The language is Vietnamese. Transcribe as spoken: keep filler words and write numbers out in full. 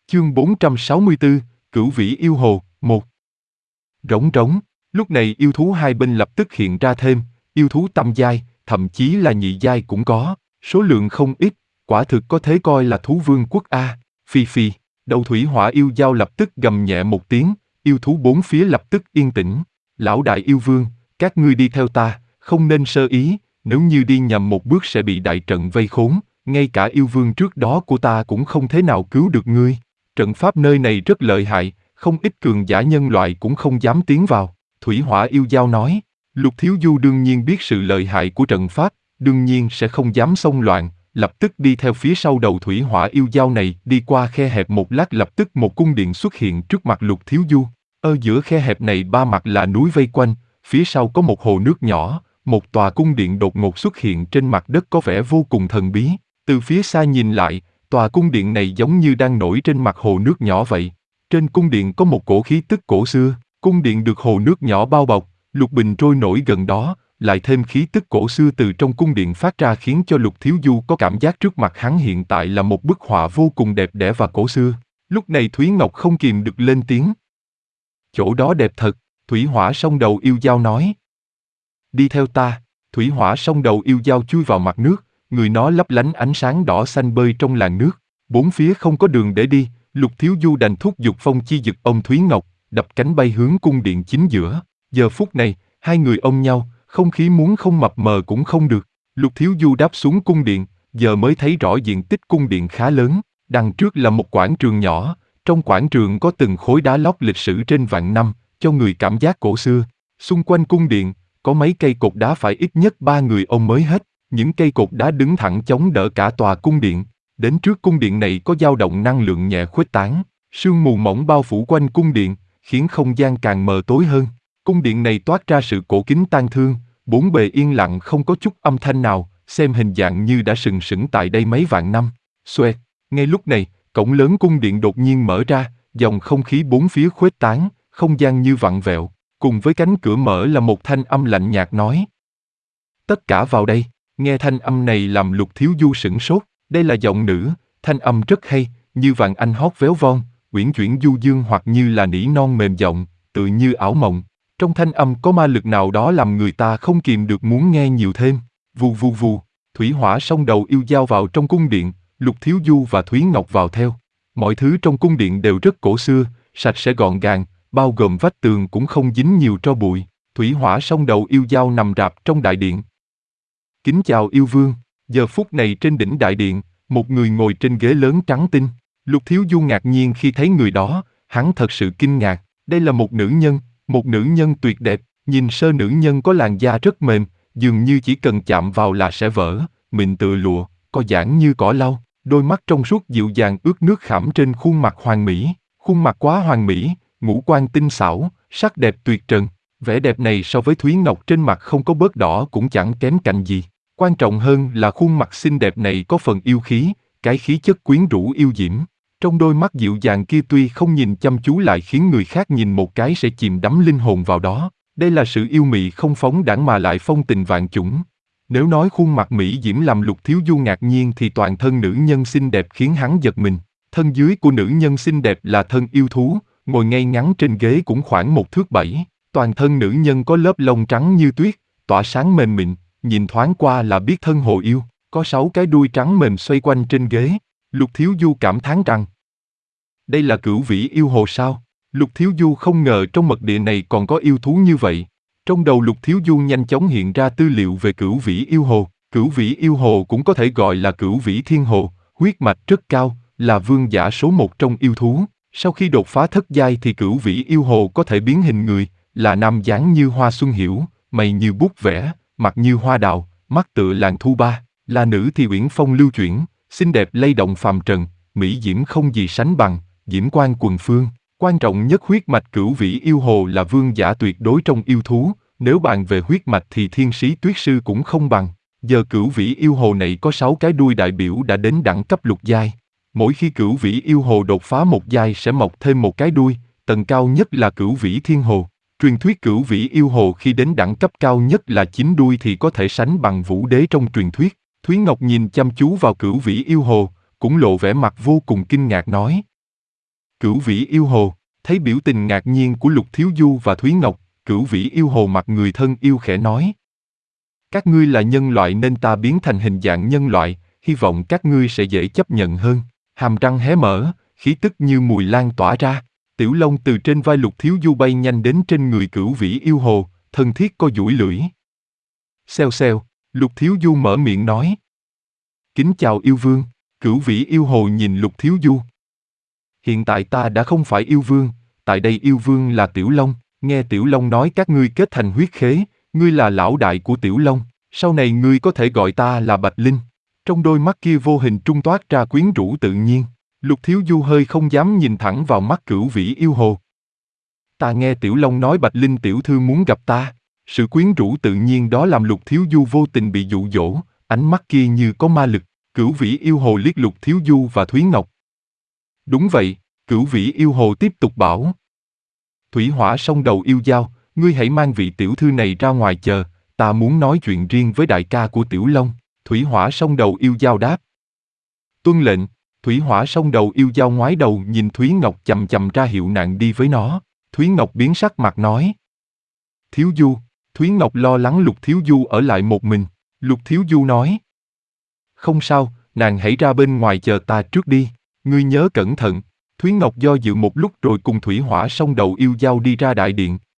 Chương bốn trăm sáu mươi tư, Cửu Vĩ Yêu Hồ, một. Rống rống, lúc này yêu thú hai bên lập tức hiện ra thêm, yêu thú tam giai, thậm chí là nhị giai cũng có, số lượng không ít, quả thực có thể coi là thú vương quốc A. Phi phi, đầu thủy hỏa yêu dao lập tức gầm nhẹ một tiếng, yêu thú bốn phía lập tức yên tĩnh. Lão đại yêu vương, các ngươi đi theo ta, không nên sơ ý, nếu như đi nhầm một bước sẽ bị đại trận vây khốn, ngay cả yêu vương trước đó của ta cũng không thể nào cứu được ngươi. Trận pháp nơi này rất lợi hại, không ít cường giả nhân loại cũng không dám tiến vào. Thủy hỏa yêu dao nói, Lục Thiếu Du đương nhiên biết sự lợi hại của trận pháp, đương nhiên sẽ không dám xông loạn, lập tức đi theo phía sau đầu thủy hỏa yêu dao này, đi qua khe hẹp một lát lập tức một cung điện xuất hiện trước mặt Lục Thiếu Du. Ở giữa khe hẹp này ba mặt là núi vây quanh, phía sau có một hồ nước nhỏ, một tòa cung điện đột ngột xuất hiện trên mặt đất có vẻ vô cùng thần bí. Từ phía xa nhìn lại, tòa cung điện này giống như đang nổi trên mặt hồ nước nhỏ vậy. Trên cung điện có một cổ khí tức cổ xưa, cung điện được hồ nước nhỏ bao bọc, lục bình trôi nổi gần đó, lại thêm khí tức cổ xưa từ trong cung điện phát ra khiến cho Lục Thiếu Du có cảm giác trước mặt hắn hiện tại là một bức họa vô cùng đẹp đẽ và cổ xưa. Lúc này Thúy Ngọc không kìm được lên tiếng. Chỗ đó đẹp thật, Thủy Hỏa song đầu yêu dao nói. Đi theo ta, Thủy Hỏa song đầu yêu dao chui vào mặt nước, người nó lấp lánh ánh sáng đỏ xanh bơi trong làn nước, bốn phía không có đường để đi, Lục Thiếu Du đành thúc giục phong chi dực ông Thúy Ngọc, đập cánh bay hướng cung điện chính giữa. Giờ phút này, hai người ôm nhau, không khí muốn không mập mờ cũng không được. Lục Thiếu Du đáp xuống cung điện, giờ mới thấy rõ diện tích cung điện khá lớn, đằng trước là một quảng trường nhỏ, trong quảng trường có từng khối đá lót lịch sử trên vạn năm, cho người cảm giác cổ xưa. Xung quanh cung điện, có mấy cây cột đá phải ít nhất ba người ôm mới hết. Những cây cột đá đứng thẳng chống đỡ cả tòa cung điện. Đến trước cung điện này có dao động năng lượng nhẹ khuếch tán, sương mù mỏng bao phủ quanh cung điện, khiến không gian càng mờ tối hơn. Cung điện này toát ra sự cổ kính tang thương, bốn bề yên lặng không có chút âm thanh nào, xem hình dạng như đã sừng sững tại đây mấy vạn năm. Xoẹt, ngay lúc này, cổng lớn cung điện đột nhiên mở ra, dòng không khí bốn phía khuếch tán, không gian như vặn vẹo, cùng với cánh cửa mở là một thanh âm lạnh nhạt nói. Tất cả vào đây. Nghe thanh âm này làm Lục Thiếu Du sửng sốt, đây là giọng nữ, thanh âm rất hay, như vàng anh hót véo von, uyển chuyển du dương hoặc như là nỉ non mềm giọng, tự như ảo mộng. Trong thanh âm có ma lực nào đó làm người ta không kìm được muốn nghe nhiều thêm. Vù vù vù, Thủy Hỏa song đầu yêu dao vào trong cung điện, Lục Thiếu Du và Thúy Ngọc vào theo. Mọi thứ trong cung điện đều rất cổ xưa, sạch sẽ gọn gàng, bao gồm vách tường cũng không dính nhiều tro bụi. Thủy Hỏa song đầu yêu dao nằm rạp trong đại điện. Kính chào yêu vương, giờ phút này trên đỉnh đại điện, một người ngồi trên ghế lớn trắng tinh. Lục Thiếu Du ngạc nhiên khi thấy người đó, hắn thật sự kinh ngạc, đây là một nữ nhân, một nữ nhân tuyệt đẹp, nhìn sơ nữ nhân có làn da rất mềm, dường như chỉ cần chạm vào là sẽ vỡ, mịn tựa lụa, co giãn như cỏ lau, đôi mắt trong suốt dịu dàng ướt nước khảm trên khuôn mặt hoàn mỹ, khuôn mặt quá hoàn mỹ, ngũ quan tinh xảo, sắc đẹp tuyệt trần. Vẻ đẹp này so với Thúy Ngọc trên mặt không có bớt đỏ cũng chẳng kém cạnh gì. Quan trọng hơn là khuôn mặt xinh đẹp này có phần yêu khí, cái khí chất quyến rũ yêu diễm. Trong đôi mắt dịu dàng kia tuy không nhìn chăm chú lại khiến người khác nhìn một cái sẽ chìm đắm linh hồn vào đó. Đây là sự yêu mị không phóng đãng mà lại phong tình vạn chủng. Nếu nói khuôn mặt mỹ diễm làm Lục Thiếu Du ngạc nhiên thì toàn thân nữ nhân xinh đẹp khiến hắn giật mình. Thân dưới của nữ nhân xinh đẹp là thân yêu thú, ngồi ngay ngắn trên ghế cũng khoảng một thước bảy. Toàn thân nữ nhân có lớp lông trắng như tuyết, tỏa sáng mềm mịn, nhìn thoáng qua là biết thân hồ yêu, có sáu cái đuôi trắng mềm xoay quanh trên ghế. Lục Thiếu Du cảm thán rằng, đây là Cửu Vĩ Yêu Hồ sao? Lục Thiếu Du không ngờ trong mật địa này còn có yêu thú như vậy. Trong đầu Lục Thiếu Du nhanh chóng hiện ra tư liệu về Cửu Vĩ Yêu Hồ. Cửu Vĩ Yêu Hồ cũng có thể gọi là Cửu Vĩ Thiên Hồ, huyết mạch rất cao, là vương giả số một trong yêu thú. Sau khi đột phá thất giai thì Cửu Vĩ Yêu Hồ có thể biến hình người, là nam dáng như hoa xuân hiểu, mày như bút vẽ, mặt như hoa đào, mắt tựa làn thu ba, là nữ thì uyển phong lưu chuyển, xinh đẹp lay động phàm trần, mỹ diễm không gì sánh bằng, diễm quan quần phương. Quan trọng nhất huyết mạch Cửu Vĩ Yêu Hồ là vương giả tuyệt đối trong yêu thú, nếu bàn về huyết mạch thì thiên sĩ tuyết sư cũng không bằng. Giờ Cửu Vĩ Yêu Hồ này có sáu cái đuôi đại biểu đã đến đẳng cấp lục giai. Mỗi khi Cửu Vĩ Yêu Hồ đột phá một giai sẽ mọc thêm một cái đuôi, tầng cao nhất là Cửu Vĩ Thiên Hồ. Truyền thuyết Cửu Vĩ Yêu Hồ khi đến đẳng cấp cao nhất là chín đuôi thì có thể sánh bằng Vũ Đế trong truyền thuyết. Thúy Ngọc nhìn chăm chú vào Cửu Vĩ Yêu Hồ, cũng lộ vẻ mặt vô cùng kinh ngạc nói. Cửu Vĩ Yêu Hồ, thấy biểu tình ngạc nhiên của Lục Thiếu Du và Thúy Ngọc, Cửu Vĩ Yêu Hồ mặt người thân yêu khẽ nói. Các ngươi là nhân loại nên ta biến thành hình dạng nhân loại, hy vọng các ngươi sẽ dễ chấp nhận hơn. Hàm răng hé mở, khí tức như mùi lan tỏa ra. Tiểu Long từ trên vai Lục Thiếu Du bay nhanh đến trên người Cửu Vĩ Yêu Hồ, thân thiết co duỗi lưỡi. Xèo xèo, Lục Thiếu Du mở miệng nói. Kính chào yêu vương. Cửu Vĩ Yêu Hồ nhìn Lục Thiếu Du. Hiện tại ta đã không phải yêu vương, tại đây yêu vương là Tiểu Long. Nghe Tiểu Long nói các ngươi kết thành huyết khế, ngươi là lão đại của Tiểu Long, sau này ngươi có thể gọi ta là Bạch Linh. Trong đôi mắt kia vô hình trung toát ra quyến rũ tự nhiên. Lục Thiếu Du hơi không dám nhìn thẳng vào mắt Cửu Vĩ Yêu Hồ. Ta nghe Tiểu Long nói Bạch Linh tiểu thư muốn gặp ta. Sự quyến rũ tự nhiên đó làm Lục Thiếu Du vô tình bị dụ dỗ, ánh mắt kia như có ma lực. Cửu Vĩ Yêu Hồ liếc Lục Thiếu Du và Thúy Ngọc. Đúng vậy, Cửu Vĩ Yêu Hồ tiếp tục bảo. Thủy Hỏa Song Đầu Yêu Dao, ngươi hãy mang vị tiểu thư này ra ngoài chờ, ta muốn nói chuyện riêng với đại ca của Tiểu Long. Thủy Hỏa Song Đầu Yêu Dao đáp. Tuân lệnh. Thủy Hỏa Song Đầu Yêu Dao ngoái đầu nhìn Thúy Ngọc chầm chầm ra hiệu nạn đi với nó. Thúy Ngọc biến sắc mặt nói. Thiếu Du. Thúy Ngọc lo lắng Lục Thiếu Du ở lại một mình. Lục Thiếu Du nói. Không sao, nàng hãy ra bên ngoài chờ ta trước đi. Ngươi nhớ cẩn thận. Thúy Ngọc do dự một lúc rồi cùng Thủy Hỏa Song Đầu Yêu Dao đi ra đại điện.